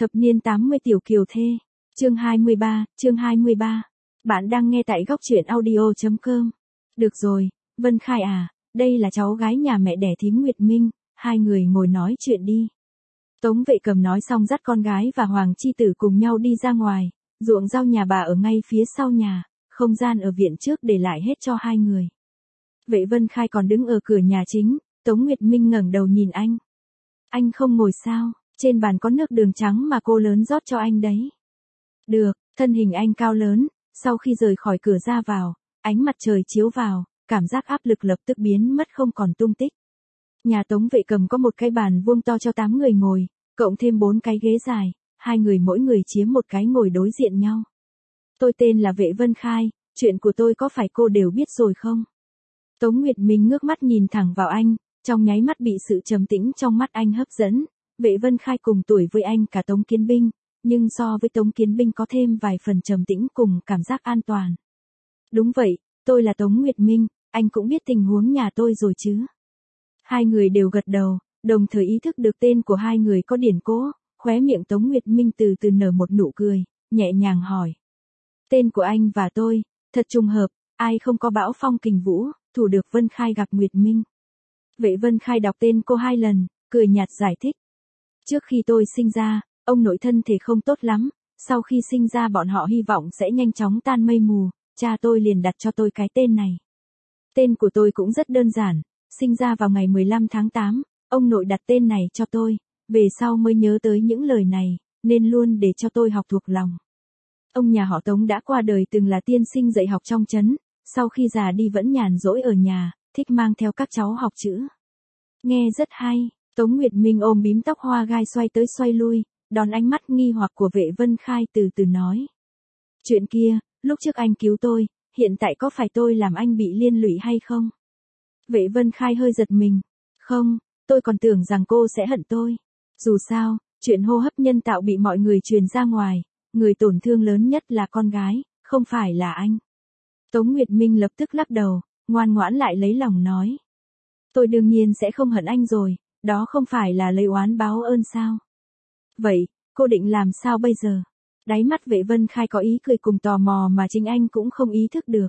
Thập niên 80 tiểu kiều thê. Chương 23. Bạn đang nghe tại góc truyện audio.com. Được rồi, Vân Khai à, đây là cháu gái nhà mẹ đẻ thím Nguyệt Minh, hai người ngồi nói chuyện đi. Tống Vệ Cầm nói xong dắt con gái và Hoàng Chi Tử cùng nhau đi ra ngoài, ruộng rau nhà bà ở ngay phía sau nhà, không gian ở viện trước để lại hết cho hai người. Vệ Vân Khai còn đứng ở cửa nhà chính, Tống Nguyệt Minh ngẩng đầu nhìn anh. Anh không ngồi sao, trên bàn có nước đường trắng mà cô lớn rót cho anh đấy. Được, thân hình anh cao lớn, sau khi rời khỏi cửa ra vào, ánh mặt trời chiếu vào, cảm giác áp lực lập tức biến mất không còn tung tích. Nhà Tống Vệ Cầm có một cái bàn vuông to cho 8 người ngồi, cộng thêm 4 cái ghế dài, hai người mỗi người chiếm một cái ngồi đối diện nhau. Tôi tên là Vệ Vân Khai, chuyện của tôi có phải cô đều biết rồi không? Tống Nguyệt Minh ngước mắt nhìn thẳng vào anh, trong nháy mắt bị sự trầm tĩnh trong mắt anh hấp dẫn. Vệ Vân Khai cùng tuổi với anh cả Tống Kiến Binh, nhưng so với Tống Kiến Binh có thêm vài phần trầm tĩnh cùng cảm giác an toàn. Đúng vậy, tôi là Tống Nguyệt Minh, anh cũng biết tình huống nhà tôi rồi chứ? Hai người đều gật đầu, đồng thời ý thức được tên của hai người có điển cố, khóe miệng Tống Nguyệt Minh từ từ nở một nụ cười, nhẹ nhàng hỏi. Tên của anh và tôi, thật trùng hợp, ai không có bão phong kình vũ, thủ được Vân Khai gặp Nguyệt Minh. Vệ Vân Khai đọc tên cô 2 lần, cười nhạt giải thích. Trước khi tôi sinh ra, ông nội thân thể không tốt lắm, sau khi sinh ra bọn họ hy vọng sẽ nhanh chóng tan mây mù, cha tôi liền đặt cho tôi cái tên này. Tên của tôi cũng rất đơn giản, sinh ra vào ngày 15 tháng 8, ông nội đặt tên này cho tôi, về sau mới nhớ tới những lời này, nên luôn để cho tôi học thuộc lòng. Ông nhà họ Tống đã qua đời từng là tiên sinh dạy học trong trấn, sau khi già đi vẫn nhàn rỗi ở nhà, thích mang theo các cháu học chữ. Nghe rất hay, Tống Nguyệt Minh ôm bím tóc hoa gai xoay tới xoay lui, đón ánh mắt nghi hoặc của Vệ Vân Khai từ từ nói. Chuyện kia, lúc trước anh cứu tôi, hiện tại có phải tôi làm anh bị liên lụy hay không? Vệ Vân Khai hơi giật mình. Không, tôi còn tưởng rằng cô sẽ hận tôi. Dù sao, chuyện hô hấp nhân tạo bị mọi người truyền ra ngoài, người tổn thương lớn nhất là con gái, không phải là anh. Tống Nguyệt Minh lập tức lắc đầu, ngoan ngoãn lại lấy lòng nói. Tôi đương nhiên sẽ không hận anh rồi, đó không phải là lấy oán báo ơn sao? Vậy, cô định làm sao bây giờ? Đáy mắt Vệ Vân Khai có ý cười cùng tò mò mà chính anh cũng không ý thức được.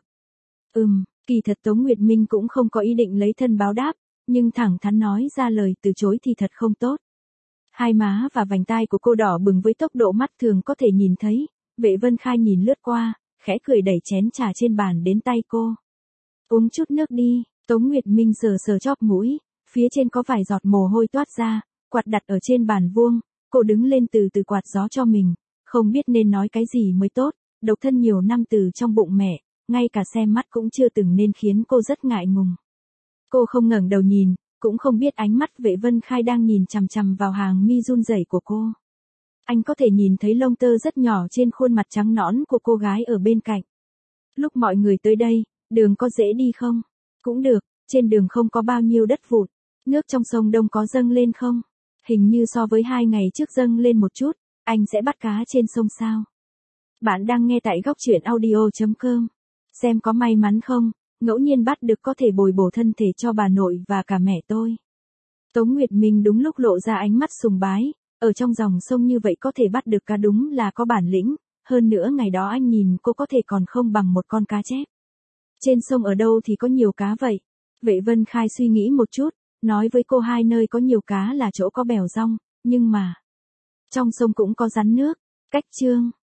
Kỳ thật Tống Nguyệt Minh cũng không có ý định lấy thân báo đáp, nhưng thẳng thắn nói ra lời từ chối thì thật không tốt. Hai má và vành tai của cô đỏ bừng với tốc độ mắt thường có thể nhìn thấy, Vệ Vân Khai nhìn lướt qua, khẽ cười đẩy chén trà trên bàn đến tay cô. Uống chút nước đi, Tống Nguyệt Minh sờ sờ chóp mũi, phía trên có vài giọt mồ hôi toát ra, quạt đặt ở trên bàn vuông, cô đứng lên từ từ quạt gió cho mình, không biết nên nói cái gì mới tốt, độc thân nhiều năm từ trong bụng mẹ, ngay cả xem mắt cũng chưa từng nên khiến cô rất ngại ngùng. Cô không ngẩng đầu nhìn, cũng không biết ánh mắt Vệ Vân Khai đang nhìn chằm chằm vào hàng mi run rẩy của cô. Anh có thể nhìn thấy lông tơ rất nhỏ trên khuôn mặt trắng nõn của cô gái ở bên cạnh. Lúc mọi người tới đây, đường có dễ đi không? Cũng được, trên đường không có bao nhiêu đất vụn. Nước trong sông Đông có dâng lên không? Hình như so với 2 ngày trước dâng lên một chút, anh sẽ bắt cá trên sông sao? Bạn đang nghe tại góc truyện audio.com. Xem có may mắn không, ngẫu nhiên bắt được có thể bồi bổ thân thể cho bà nội và cả mẹ tôi. Tống Nguyệt Minh đúng lúc lộ ra ánh mắt sùng bái, ở trong dòng sông như vậy có thể bắt được cá đúng là có bản lĩnh, hơn nữa ngày đó anh nhìn cô có thể còn không bằng một con cá chép. Trên sông ở đâu thì có nhiều cá vậy? Vệ Vân Khai suy nghĩ một chút, nói với cô hai nơi có nhiều cá là chỗ có bèo rong, nhưng mà trong sông cũng có rắn nước. Cách chương